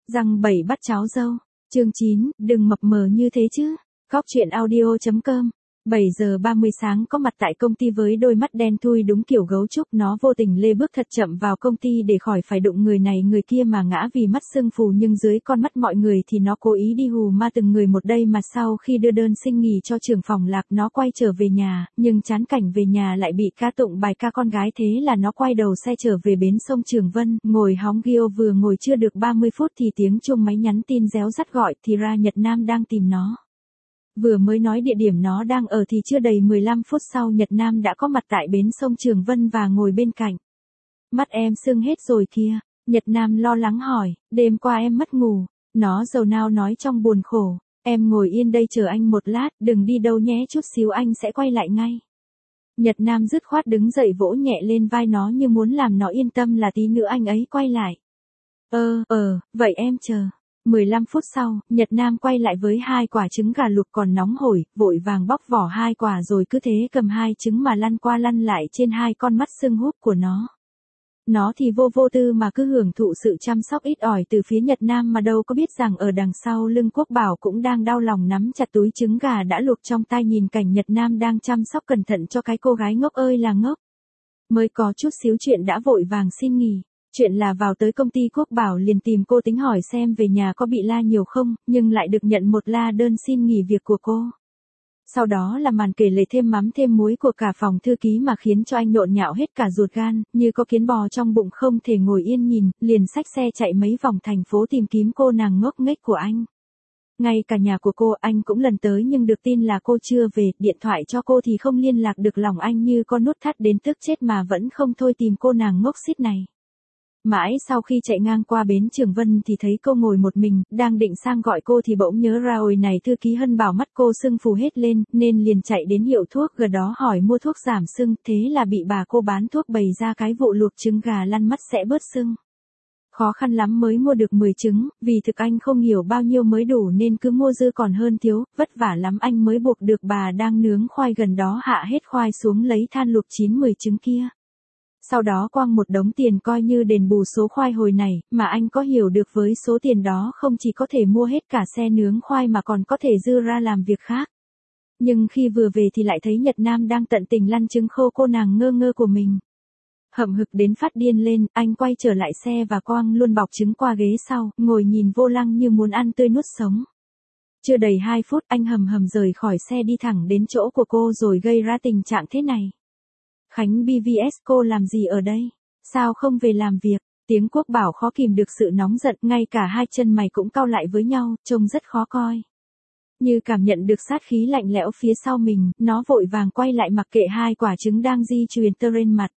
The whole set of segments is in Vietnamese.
Răng 7 bắt cháu dâu. Chương 9, đừng mập mờ như thế chứ. Góc chuyện audio.com 7 giờ 30 sáng có mặt tại công ty với đôi mắt đen thui đúng kiểu gấu trúc, nó vô tình lê bước thật chậm vào công ty để khỏi phải đụng người này người kia mà ngã vì mắt sưng phù, nhưng dưới con mắt mọi người thì nó cố ý đi hù ma từng người một đây mà. Sau khi đưa đơn xin nghỉ cho trưởng phòng Lạc, nó quay trở về nhà, nhưng chán cảnh về nhà lại bị ca tụng bài ca con gái, thế là nó quay đầu xe trở về bến sông Trường Vân, ngồi hóng Gio. Vừa ngồi chưa được 30 phút thì tiếng chuông máy nhắn tin réo rắt gọi, thì ra Nhật Nam đang tìm nó. Vừa mới nói địa điểm nó đang ở thì chưa đầy 15 phút sau Nhật Nam đã có mặt tại bến sông Trường Vân và ngồi bên cạnh. Mắt em sưng hết rồi kìa. Nhật Nam lo lắng hỏi, đêm qua em mất ngủ. Nó dầu nao nói trong buồn khổ, em ngồi yên đây chờ anh một lát, đừng đi đâu nhé, chút xíu anh sẽ quay lại ngay. Nhật Nam dứt khoát đứng dậy vỗ nhẹ lên vai nó như muốn làm nó yên tâm là tí nữa anh ấy quay lại. Vậy em chờ. 15 phút sau, Nhật Nam quay lại với 2 quả trứng gà luộc còn nóng hổi, vội vàng bóc vỏ 2 quả rồi cứ thế cầm 2 trứng mà lăn qua lăn lại trên 2 con mắt sưng húp của nó. Nó thì vô tư mà cứ hưởng thụ sự chăm sóc ít ỏi từ phía Nhật Nam mà đâu có biết rằng ở đằng sau lưng Quốc Bảo cũng đang đau lòng nắm chặt túi trứng gà đã luộc trong tay, nhìn cảnh Nhật Nam đang chăm sóc cẩn thận cho cái cô gái ngốc ơi là ngốc. Mới có chút xíu chuyện đã vội vàng xin nghỉ. Chuyện là vào tới công ty Quốc Bảo liền tìm cô tính hỏi xem về nhà có bị la nhiều không, nhưng lại được nhận một la đơn xin nghỉ việc của cô. Sau đó là màn kể lể thêm mắm thêm muối của cả phòng thư ký mà khiến cho anh nhộn nhạo hết cả ruột gan, như có kiến bò trong bụng không thể ngồi yên nhìn, liền xách xe chạy mấy vòng thành phố tìm kiếm cô nàng ngốc nghếch của anh. Ngay cả nhà của cô anh cũng lần tới nhưng được tin là cô chưa về, điện thoại cho cô thì không liên lạc được, lòng anh như con nút thắt đến tức chết mà vẫn không thôi tìm cô nàng ngốc xít này. Mãi sau khi chạy ngang qua bến Trường Vân thì thấy cô ngồi một mình, đang định sang gọi cô thì bỗng nhớ ra ôi này thư ký Hân bảo mắt cô sưng phù hết lên, nên liền chạy đến hiệu thuốc gần đó hỏi mua thuốc giảm sưng, thế là bị bà cô bán thuốc bày ra cái vụ luộc trứng gà lăn mắt sẽ bớt sưng. Khó khăn lắm mới mua được 10 trứng, vì thực anh không hiểu bao nhiêu mới đủ nên cứ mua dư còn hơn thiếu, vất vả lắm anh mới buộc được bà đang nướng khoai gần đó hạ hết khoai xuống lấy than luộc chín 10 trứng kia. Sau đó quăng một đống tiền coi như đền bù số khoai hồi này, mà anh có hiểu được với số tiền đó không chỉ có thể mua hết cả xe nướng khoai mà còn có thể dư ra làm việc khác. Nhưng khi vừa về thì lại thấy Nhật Nam đang tận tình lăn trứng khô cô nàng ngơ ngơ của mình. Hậm hực đến phát điên lên, anh quay trở lại xe và quăng luôn bọc trứng qua ghế sau, ngồi nhìn vô lăng như muốn ăn tươi nuốt sống. Chưa đầy 2 phút anh hầm rời khỏi xe đi thẳng đến chỗ của cô rồi gây ra tình trạng thế này. Khánh BVS cô làm gì ở đây? Sao không về làm việc? Tiếng Quốc Bảo khó kìm được sự nóng giận, ngay cả hai chân mày cũng cau lại với nhau, trông rất khó coi. Như cảm nhận được sát khí lạnh lẽo phía sau mình, nó vội vàng quay lại mặc kệ 2 quả trứng đang di chuyển trên mặt.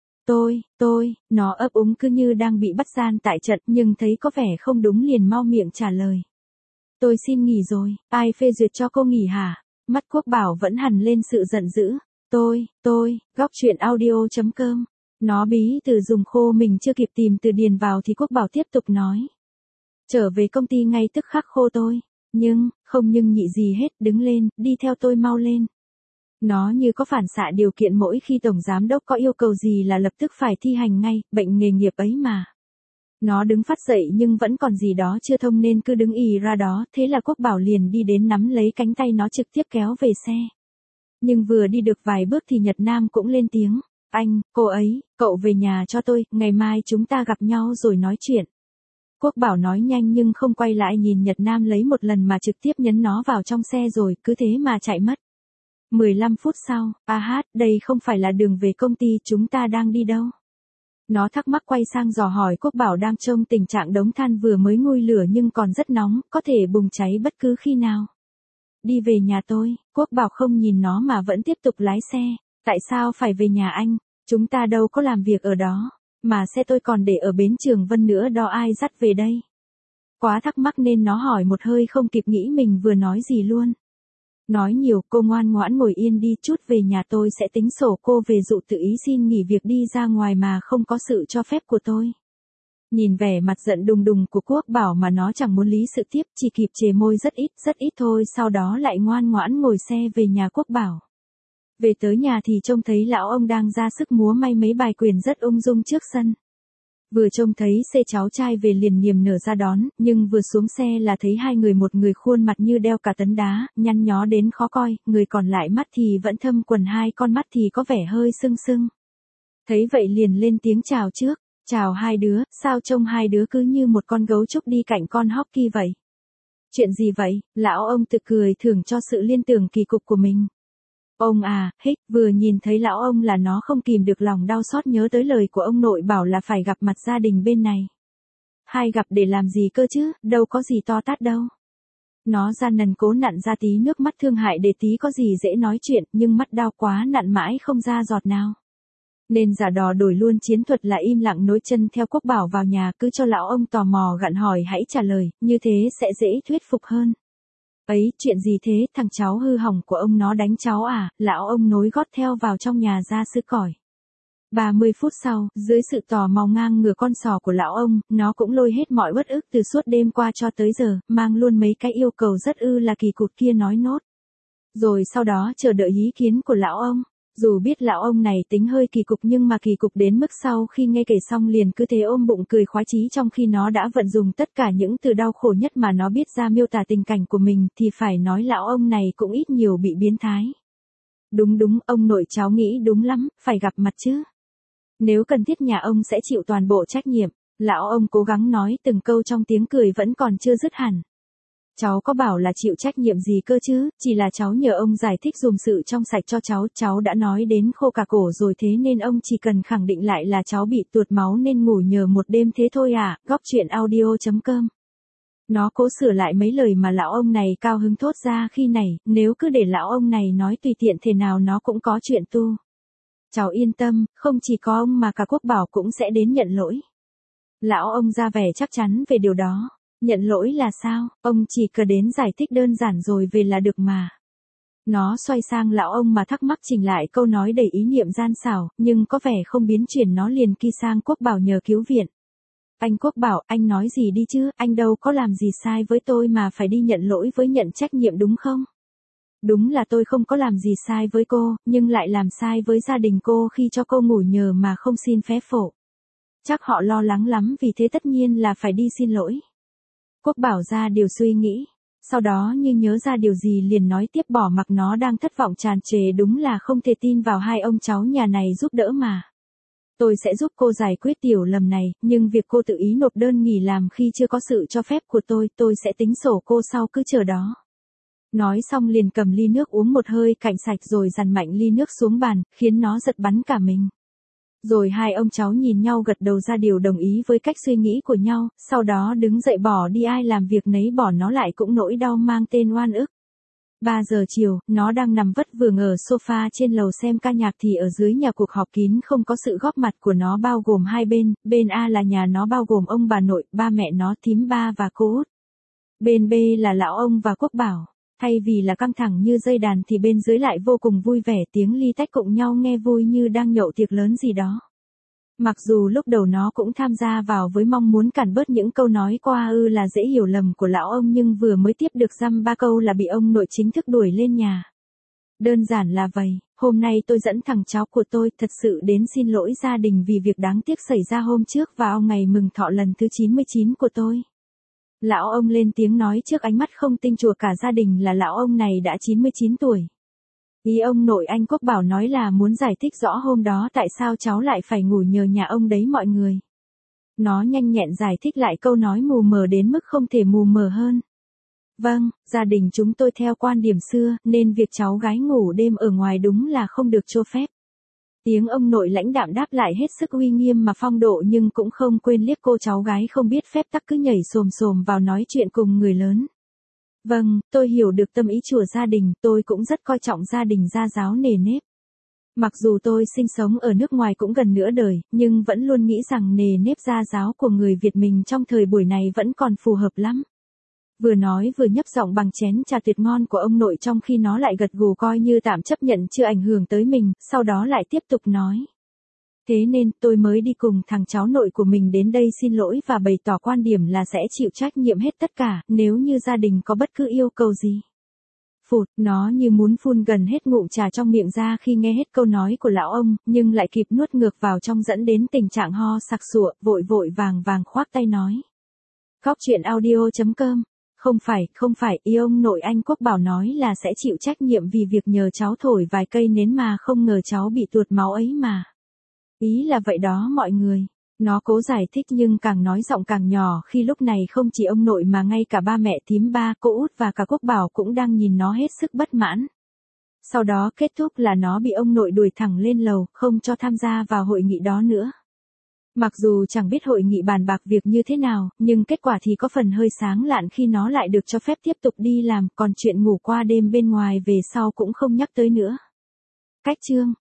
Nó ấp úng cứ như đang bị bắt gian tại trận, nhưng thấy có vẻ không đúng liền mau miệng trả lời. Tôi xin nghỉ rồi, ai phê duyệt cho cô nghỉ hả? Mắt Quốc Bảo vẫn hằn lên sự giận dữ. Góc chuyện audio.com. Nó bí từ dùng khô mình chưa kịp tìm từ điền vào thì Quốc Bảo tiếp tục nói. Trở về công ty ngay tức khắc khô tôi. Nhưng nhị gì hết, đứng lên, đi theo tôi mau lên. Nó như có phản xạ điều kiện, mỗi khi tổng giám đốc có yêu cầu gì là lập tức phải thi hành ngay, bệnh nghề nghiệp ấy mà. Nó đứng phát dậy nhưng vẫn còn gì đó chưa thông nên cứ đứng ì ra đó, thế là Quốc Bảo liền đi đến nắm lấy cánh tay nó trực tiếp kéo về xe. Nhưng vừa đi được vài bước thì Nhật Nam cũng lên tiếng. Anh, cô ấy, cậu về nhà cho tôi, ngày mai chúng ta gặp nhau rồi nói chuyện. Quốc Bảo nói nhanh nhưng không quay lại nhìn Nhật Nam lấy một lần mà trực tiếp nhấn nó vào trong xe rồi cứ thế mà chạy mất. 15 phút sau, đây không phải là đường về công ty, chúng ta đang đi đâu? Nó thắc mắc quay sang dò hỏi Quốc Bảo đang trông tình trạng đống than vừa mới nguôi lửa nhưng còn rất nóng, có thể bùng cháy bất cứ khi nào. Đi về nhà tôi. Quốc Bảo không nhìn nó mà vẫn tiếp tục lái xe. Tại sao phải về nhà anh? Chúng ta đâu có làm việc ở đó. Mà xe tôi còn để ở bến Trường Vân nữa đó, ai dắt về đây? Quá thắc mắc nên nó hỏi một hơi không kịp nghĩ mình vừa nói gì luôn. Nói nhiều, cô ngoan ngoãn ngồi yên đi, chút về nhà tôi sẽ tính sổ cô về dụ tự ý xin nghỉ việc đi ra ngoài mà không có sự cho phép của tôi. Nhìn vẻ mặt giận đùng đùng của Quốc Bảo mà nó chẳng muốn lý sự tiếp, chỉ kịp chề môi rất ít thôi, sau đó lại ngoan ngoãn ngồi xe về nhà Quốc Bảo. Về tới nhà thì trông thấy lão ông đang ra sức múa may mấy bài quyền rất ung dung trước sân. Vừa trông thấy xe cháu trai về liền niềm nở ra đón, nhưng vừa xuống xe là thấy hai người, một người khuôn mặt như đeo cả tấn đá, nhăn nhó đến khó coi, người còn lại mắt thì vẫn thâm quầng, hai con mắt thì có vẻ hơi sưng sưng. Thấy vậy liền lên tiếng chào trước, chào hai đứa, sao trông hai đứa cứ như một con gấu trúc đi cạnh con hockey vậy? Chuyện gì vậy? Lão ông tự cười thưởng cho sự liên tưởng kỳ cục của mình. Ông à, hích, vừa nhìn thấy lão ông là nó không kìm được lòng đau xót nhớ tới lời của ông nội bảo là phải gặp mặt gia đình bên này. Hai gặp để làm gì cơ chứ, đâu có gì to tát đâu. Nó gian nần cố nặn ra tí nước mắt thương hại để tí có gì dễ nói chuyện, nhưng mắt đau quá nặn mãi không ra giọt nào. Nên giả đò đổi luôn chiến thuật là im lặng nối chân theo Quốc Bảo vào nhà, cứ cho lão ông tò mò gặn hỏi hãy trả lời, như thế sẽ dễ thuyết phục hơn. Ấy, chuyện gì thế, thằng cháu hư hỏng của ông nó đánh cháu à? Lão ông nối gót theo vào trong nhà ra sứ còi. 30 phút sau, dưới sự tò mò ngang ngửa con sò của lão ông, nó cũng lôi hết mọi uất ức từ suốt đêm qua cho tới giờ, mang luôn mấy cái yêu cầu rất là kỳ cục kia nói nốt. Rồi sau đó chờ đợi ý kiến của lão ông. Dù biết lão ông này tính hơi kỳ cục nhưng mà kỳ cục đến mức sau khi nghe kể xong liền cứ thế ôm bụng cười khoái chí, trong khi nó đã vận dùng tất cả những từ đau khổ nhất mà nó biết ra miêu tả tình cảnh của mình, thì phải nói lão ông này cũng ít nhiều bị biến thái. Đúng, ông nội cháu nghĩ đúng lắm, phải gặp mặt chứ. Nếu cần thiết nhà ông sẽ chịu toàn bộ trách nhiệm. Lão ông cố gắng nói từng câu trong tiếng cười vẫn còn chưa dứt hẳn. Cháu có bảo là chịu trách nhiệm gì cơ chứ, chỉ là cháu nhờ ông giải thích dùm sự trong sạch cho cháu đã nói đến khô cả cổ rồi, thế nên ông chỉ cần khẳng định lại là cháu bị tuột máu nên ngủ nhờ một đêm thế thôi à. Góc truyện audio.com. Nó cố sửa lại mấy lời mà lão ông này cao hứng thốt ra khi này, nếu cứ để lão ông này nói tùy tiện thế nào nó cũng có chuyện tu. Cháu yên tâm, không chỉ có ông mà cả Quốc Bảo cũng sẽ đến nhận lỗi. Lão ông ra vẻ chắc chắn về điều đó. Nhận lỗi là sao, ông chỉ cần đến giải thích đơn giản rồi về là được mà. Nó xoay sang lão ông mà thắc mắc chỉnh lại câu nói đầy ý niệm gian xảo, nhưng có vẻ không biến chuyển, nó liền ki sang Quốc Bảo nhờ cứu viện. Anh Quốc Bảo, anh nói gì đi chứ, anh đâu có làm gì sai với tôi mà phải đi nhận lỗi với nhận trách nhiệm đúng không? Đúng là tôi không có làm gì sai với cô, nhưng lại làm sai với gia đình cô khi cho cô ngủ nhờ mà không xin phép phổ. Chắc họ lo lắng lắm, vì thế tất nhiên là phải đi xin lỗi. Quốc Bảo ra điều suy nghĩ, sau đó như nhớ ra điều gì liền nói tiếp, bỏ mặc nó đang thất vọng tràn trề, đúng là không thể tin vào hai ông cháu nhà này giúp đỡ mà. Tôi sẽ giúp cô giải quyết tiểu lầm này, nhưng việc cô tự ý nộp đơn nghỉ làm khi chưa có sự cho phép của tôi sẽ tính sổ cô sau, cứ chờ đó. Nói xong liền cầm ly nước uống một hơi cạn sạch rồi dằn mạnh ly nước xuống bàn, khiến nó giật bắn cả mình. Rồi hai ông cháu nhìn nhau gật đầu ra điều đồng ý với cách suy nghĩ của nhau, sau đó đứng dậy bỏ đi, ai làm việc nấy, bỏ nó lại cũng nỗi đau mang tên oan ức. 3 giờ chiều, nó đang nằm vất vưởng ở sofa trên lầu xem ca nhạc thì ở dưới nhà cuộc họp kín không có sự góp mặt của nó, bao gồm hai bên A là nhà nó bao gồm ông bà nội, ba mẹ nó, thím ba và cô út. Bên B là lão ông và Quốc Bảo. Thay vì là căng thẳng như dây đàn thì bên dưới lại vô cùng vui vẻ, tiếng ly tách cụng nhau nghe vui như đang nhậu tiệc lớn gì đó. Mặc dù lúc đầu nó cũng tham gia vào với mong muốn cản bớt những câu nói qua là dễ hiểu lầm của lão ông, nhưng vừa mới tiếp được dăm ba câu là bị ông nội chính thức đuổi lên nhà. Đơn giản là vậy, hôm nay tôi dẫn thằng cháu của tôi thật sự đến xin lỗi gia đình vì việc đáng tiếc xảy ra hôm trước vào ngày mừng thọ lần thứ 99 của tôi. Lão ông lên tiếng nói trước ánh mắt không tin chùa cả gia đình là lão ông này đã 99 tuổi. Ý ông nội anh Quốc Bảo nói là muốn giải thích rõ hôm đó tại sao cháu lại phải ngủ nhờ nhà ông đấy mọi người. Nó nhanh nhẹn giải thích lại câu nói mù mờ đến mức không thể mù mờ hơn. Vâng, gia đình chúng tôi theo quan điểm xưa nên việc cháu gái ngủ đêm ở ngoài đúng là không được cho phép. Tiếng ông nội lãnh đạm đáp lại hết sức uy nghiêm mà phong độ, nhưng cũng không quên liếc cô cháu gái không biết phép tắc cứ nhảy xồm xồm vào nói chuyện cùng người lớn. Vâng, tôi hiểu được tâm ý chùa gia đình, tôi cũng rất coi trọng gia đình gia giáo nề nếp. Mặc dù tôi sinh sống ở nước ngoài cũng gần nửa đời, nhưng vẫn luôn nghĩ rằng nề nếp gia giáo của người Việt mình trong thời buổi này vẫn còn phù hợp lắm. Vừa nói vừa nhấp giọng bằng chén trà tuyệt ngon của ông nội, trong khi nó lại gật gù coi như tạm chấp nhận chưa ảnh hưởng tới mình, sau đó lại tiếp tục nói. Thế nên tôi mới đi cùng thằng cháu nội của mình đến đây xin lỗi và bày tỏ quan điểm là sẽ chịu trách nhiệm hết tất cả nếu như gia đình có bất cứ yêu cầu gì. Phụt, nó như muốn phun gần hết ngụm trà trong miệng ra khi nghe hết câu nói của lão ông, nhưng lại kịp nuốt ngược vào trong dẫn đến tình trạng ho sặc sụa, vội vội vàng vàng khoác tay nói. Góc chuyện audio.com. Không phải, ý ông nội anh Quốc Bảo nói là sẽ chịu trách nhiệm vì việc nhờ cháu thổi vài cây nến mà không ngờ cháu bị tuột máu ấy mà. Ý là vậy đó mọi người. Nó cố giải thích nhưng càng nói giọng càng nhỏ khi lúc này không chỉ ông nội mà ngay cả ba mẹ thím ba, cô út và cả Quốc Bảo cũng đang nhìn nó hết sức bất mãn. Sau đó kết thúc là nó bị ông nội đuổi thẳng lên lầu, không cho tham gia vào hội nghị đó nữa. Mặc dù chẳng biết hội nghị bàn bạc việc như thế nào, nhưng kết quả thì có phần hơi sáng lạn khi nó lại được cho phép tiếp tục đi làm, còn chuyện ngủ qua đêm bên ngoài về sau cũng không nhắc tới nữa. Cách chương